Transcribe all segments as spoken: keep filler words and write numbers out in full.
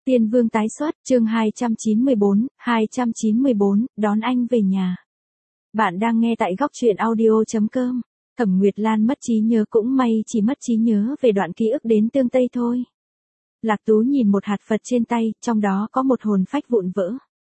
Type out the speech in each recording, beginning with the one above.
Tiên Vương tái xuất, chương hai trăm chín mươi bốn, hai trăm chín mươi bốn, đón anh về nhà. Bạn đang nghe tại góc truyện audio chấm com. Thẩm Nguyệt Lan mất trí nhớ cũng may chỉ mất trí nhớ về đoạn ký ức đến tương Tây thôi. Lạc Tú nhìn một hạt Phật trên tay, trong đó có một hồn phách vụn vỡ.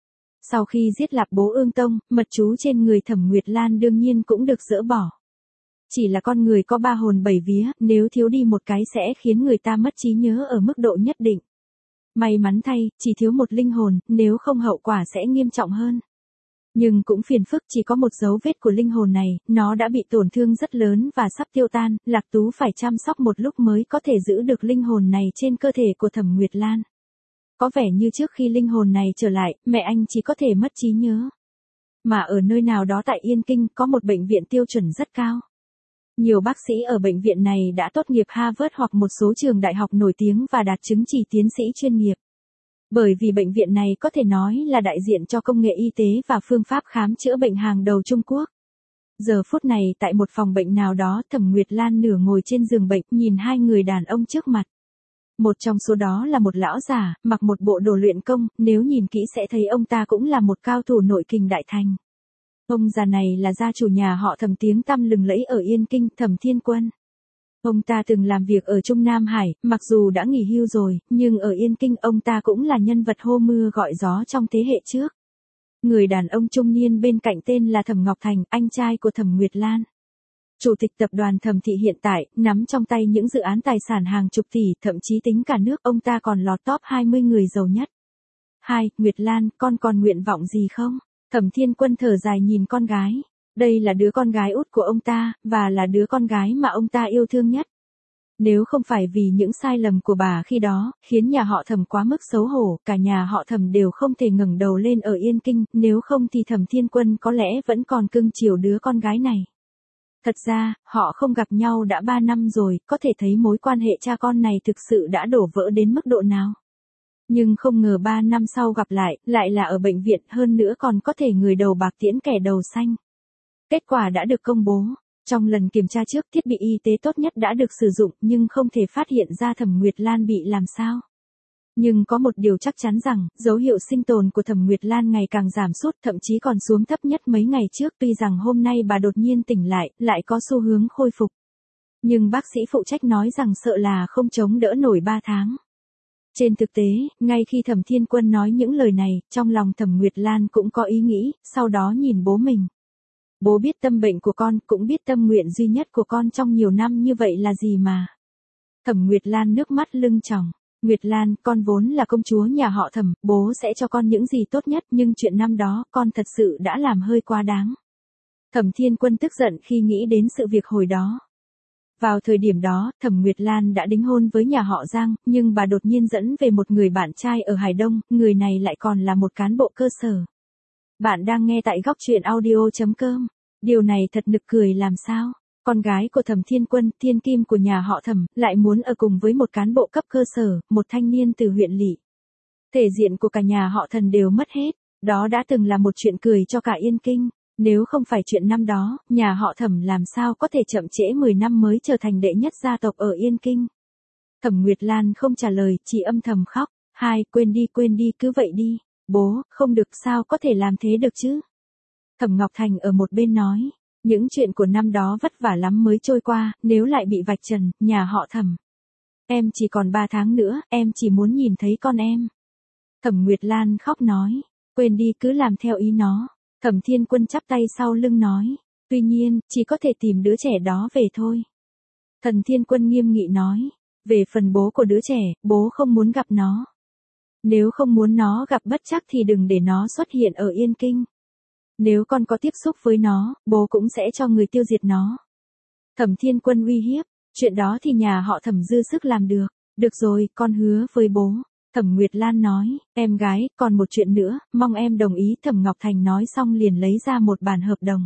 Sau khi giết Lạp Bố Ương Tông, mật chú trên người Thẩm Nguyệt Lan đương nhiên cũng được dỡ bỏ. Chỉ là con người có ba hồn bảy vía, nếu thiếu đi một cái sẽ khiến người ta mất trí nhớ ở mức độ nhất định. May mắn thay, chỉ thiếu một linh hồn, nếu không hậu quả sẽ nghiêm trọng hơn. Nhưng cũng phiền phức, chỉ có một dấu vết của linh hồn này, nó đã bị tổn thương rất lớn và sắp tiêu tan, Lạc Tú phải chăm sóc một lúc mới có thể giữ được linh hồn này trên cơ thể của Thẩm Nguyệt Lan. Có vẻ như trước khi linh hồn này trở lại, mẹ anh chỉ có thể mất trí nhớ. Mà ở nơi nào đó tại Yên Kinh có một bệnh viện tiêu chuẩn rất cao. Nhiều bác sĩ ở bệnh viện này đã tốt nghiệp Harvard hoặc một số trường đại học nổi tiếng và đạt chứng chỉ tiến sĩ chuyên nghiệp. Bởi vì bệnh viện này có thể nói là đại diện cho công nghệ y tế và phương pháp khám chữa bệnh hàng đầu Trung Quốc. Giờ phút này tại một phòng bệnh nào đó, Thẩm Nguyệt Lan nửa ngồi trên giường bệnh nhìn hai người đàn ông trước mặt. Một trong số đó là một lão già, mặc một bộ đồ luyện công, nếu nhìn kỹ sẽ thấy ông ta cũng là một cao thủ nội kình đại thành. Ông già này là gia chủ nhà họ Thẩm tiếng tăm lừng lẫy ở Yên Kinh, Thẩm Thiên Quân. Ông ta từng làm việc ở Trung Nam Hải, mặc dù đã nghỉ hưu rồi, nhưng ở Yên Kinh ông ta cũng là nhân vật hô mưa gọi gió trong thế hệ trước. Người đàn ông trung niên bên cạnh tên là Thẩm Ngọc Thành, anh trai của Thẩm Nguyệt Lan. Chủ tịch tập đoàn Thẩm Thị hiện tại, nắm trong tay những dự án tài sản hàng chục tỷ, thậm chí tính cả nước, ông ta còn lọt top hai mươi người giàu nhất. Hai, Nguyệt Lan, con còn nguyện vọng gì không? Thẩm Thiên Quân thở dài nhìn con gái. Đây là đứa con gái út của ông ta, và là đứa con gái mà ông ta yêu thương nhất. Nếu không phải vì những sai lầm của bà khi đó, khiến nhà họ Thẩm quá mức xấu hổ, cả nhà họ Thẩm đều không thể ngẩng đầu lên ở Yên Kinh, nếu không thì Thẩm Thiên Quân có lẽ vẫn còn cưng chiều đứa con gái này. Thật ra, họ không gặp nhau đã ba năm rồi, có thể thấy mối quan hệ cha con này thực sự đã đổ vỡ đến mức độ nào. Nhưng không ngờ ba năm sau gặp lại, lại là ở bệnh viện, hơn nữa còn có thể người đầu bạc tiễn kẻ đầu xanh. Kết quả đã được công bố. Trong lần kiểm tra trước, thiết bị y tế tốt nhất đã được sử dụng, nhưng không thể phát hiện ra Thẩm Nguyệt Lan bị làm sao. Nhưng có một điều chắc chắn rằng, dấu hiệu sinh tồn của Thẩm Nguyệt Lan ngày càng giảm sút, thậm chí còn xuống thấp nhất mấy ngày trước, tuy rằng hôm nay bà đột nhiên tỉnh lại, lại có xu hướng khôi phục. Nhưng bác sĩ phụ trách nói rằng sợ là không chống đỡ nổi ba tháng. Trên thực tế, ngay khi Thẩm Thiên Quân nói những lời này, trong lòng Thẩm Nguyệt Lan cũng có ý nghĩ, sau đó nhìn bố mình. Bố biết tâm bệnh của con, cũng biết tâm nguyện duy nhất của con trong nhiều năm như vậy là gì mà. Thẩm Nguyệt Lan nước mắt lưng tròng. Nguyệt Lan, con vốn là công chúa nhà họ Thẩm, bố sẽ cho con những gì tốt nhất, nhưng chuyện năm đó, con thật sự đã làm hơi quá đáng. Thẩm Thiên Quân tức giận khi nghĩ đến sự việc hồi đó. Vào thời điểm đó, Thẩm Nguyệt Lan đã đính hôn với nhà họ Giang, nhưng bà đột nhiên dẫn về một người bạn trai ở Hải Đông, người này lại còn là một cán bộ cơ sở. Bạn đang nghe tại góc truyện audio chấm com. Điều này thật nực cười làm sao? Con gái của Thẩm Thiên Quân, thiên kim của nhà họ Thẩm, lại muốn ở cùng với một cán bộ cấp cơ sở, một thanh niên từ huyện lỵ. Thể diện của cả nhà họ Thẩm đều mất hết. Đó đã từng là một chuyện cười cho cả Yên Kinh. Nếu không phải chuyện năm đó, nhà họ Thẩm làm sao có thể chậm trễ mười năm mới trở thành đệ nhất gia tộc ở Yên Kinh. Thẩm Nguyệt Lan không trả lời, chỉ âm thầm khóc. Hai, quên đi quên đi, cứ vậy đi. Bố, không được, sao có thể làm thế được chứ? Thẩm Ngọc Thành ở một bên nói, những chuyện của năm đó vất vả lắm mới trôi qua, nếu lại bị vạch trần, nhà họ Thẩm. Em chỉ còn ba tháng nữa, em chỉ muốn nhìn thấy con em. Thẩm Nguyệt Lan khóc nói, quên đi, cứ làm theo ý nó. Thẩm Thiên Quân chắp tay sau lưng nói, tuy nhiên, chỉ có thể tìm đứa trẻ đó về thôi. Thần Thiên Quân nghiêm nghị nói, về phần bố của đứa trẻ, bố không muốn gặp nó. Nếu không muốn nó gặp bất trắc thì đừng để nó xuất hiện ở Yên Kinh. Nếu con có tiếp xúc với nó, bố cũng sẽ cho người tiêu diệt nó. Thẩm Thiên Quân uy hiếp, chuyện đó thì nhà họ Thẩm dư sức làm được. Được rồi, con hứa với bố. Thẩm Nguyệt Lan nói, em gái, còn một chuyện nữa, mong em đồng ý. Thẩm Ngọc Thành nói xong liền lấy ra một bản hợp đồng.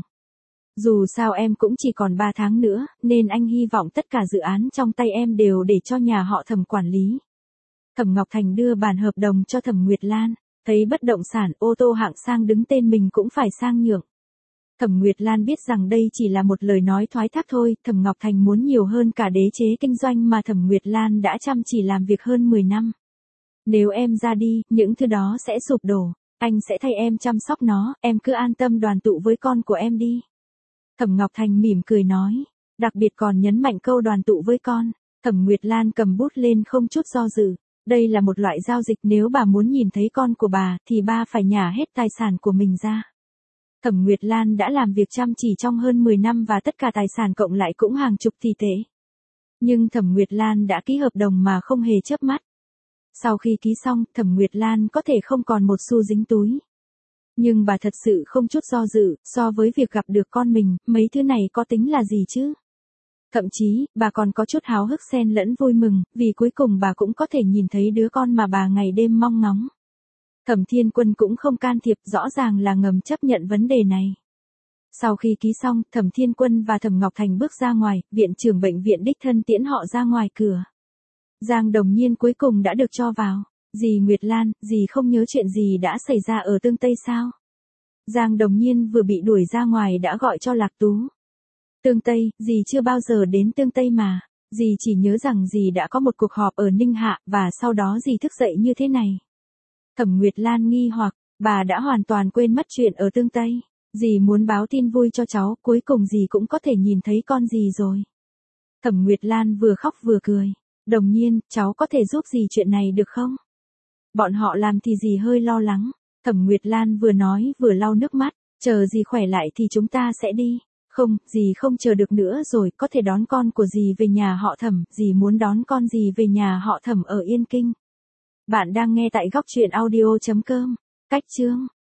Dù sao em cũng chỉ còn ba tháng nữa, nên anh hy vọng tất cả dự án trong tay em đều để cho nhà họ Thẩm quản lý. Thẩm Ngọc Thành đưa bản hợp đồng cho Thẩm Nguyệt Lan, thấy bất động sản, ô tô hạng sang đứng tên mình cũng phải sang nhượng. Thẩm Nguyệt Lan biết rằng đây chỉ là một lời nói thoái thác thôi, Thẩm Ngọc Thành muốn nhiều hơn cả đế chế kinh doanh mà Thẩm Nguyệt Lan đã chăm chỉ làm việc hơn mười năm. Nếu em ra đi, những thứ đó sẽ sụp đổ. Anh sẽ thay em chăm sóc nó, em cứ an tâm đoàn tụ với con của em đi. Thẩm Ngọc Thành mỉm cười nói. Đặc biệt còn nhấn mạnh câu đoàn tụ với con. Thẩm Nguyệt Lan cầm bút lên không chút do dự. Đây là một loại giao dịch, nếu bà muốn nhìn thấy con của bà, thì bà phải nhả hết tài sản của mình ra. Thẩm Nguyệt Lan đã làm việc chăm chỉ trong hơn mười năm và tất cả tài sản cộng lại cũng hàng chục tỷ tệ. Nhưng Thẩm Nguyệt Lan đã ký hợp đồng mà không hề chớp mắt. Sau khi ký xong, Thẩm Nguyệt Lan có thể không còn một xu dính túi. Nhưng bà thật sự không chút do dự, so với việc gặp được con mình, mấy thứ này có tính là gì chứ? Thậm chí, bà còn có chút háo hức xen lẫn vui mừng, vì cuối cùng bà cũng có thể nhìn thấy đứa con mà bà ngày đêm mong ngóng. Thẩm Thiên Quân cũng không can thiệp, rõ ràng là ngầm chấp nhận vấn đề này. Sau khi ký xong, Thẩm Thiên Quân và Thẩm Ngọc Thành bước ra ngoài, viện trưởng bệnh viện đích thân tiễn họ ra ngoài cửa. Giang Đồng Nhiên cuối cùng đã được cho vào. Dì Nguyệt Lan, dì không nhớ chuyện gì đã xảy ra ở Tương Tây sao? Giang Đồng Nhiên vừa bị đuổi ra ngoài đã gọi cho Lạc Tú. Tương Tây, dì chưa bao giờ đến Tương Tây mà. Dì chỉ nhớ rằng dì đã có một cuộc họp ở Ninh Hạ, và sau đó dì thức dậy như thế này. Thẩm Nguyệt Lan nghi hoặc, bà đã hoàn toàn quên mất chuyện ở Tương Tây. Dì muốn báo tin vui cho cháu, cuối cùng dì cũng có thể nhìn thấy con dì rồi. Thẩm Nguyệt Lan vừa khóc vừa cười. Đồng Nhiên, cháu có thể giúp dì chuyện này được không? Bọn họ làm thì dì hơi lo lắng. Thẩm Nguyệt Lan vừa nói vừa lau nước mắt. Chờ dì khỏe lại thì chúng ta sẽ đi. Không, dì không chờ được nữa rồi, có thể đón con của dì về nhà họ Thẩm. Dì muốn đón con dì về nhà họ Thẩm ở Yên Kinh. Bạn đang nghe tại góc truyện audio chấm com. Cách chương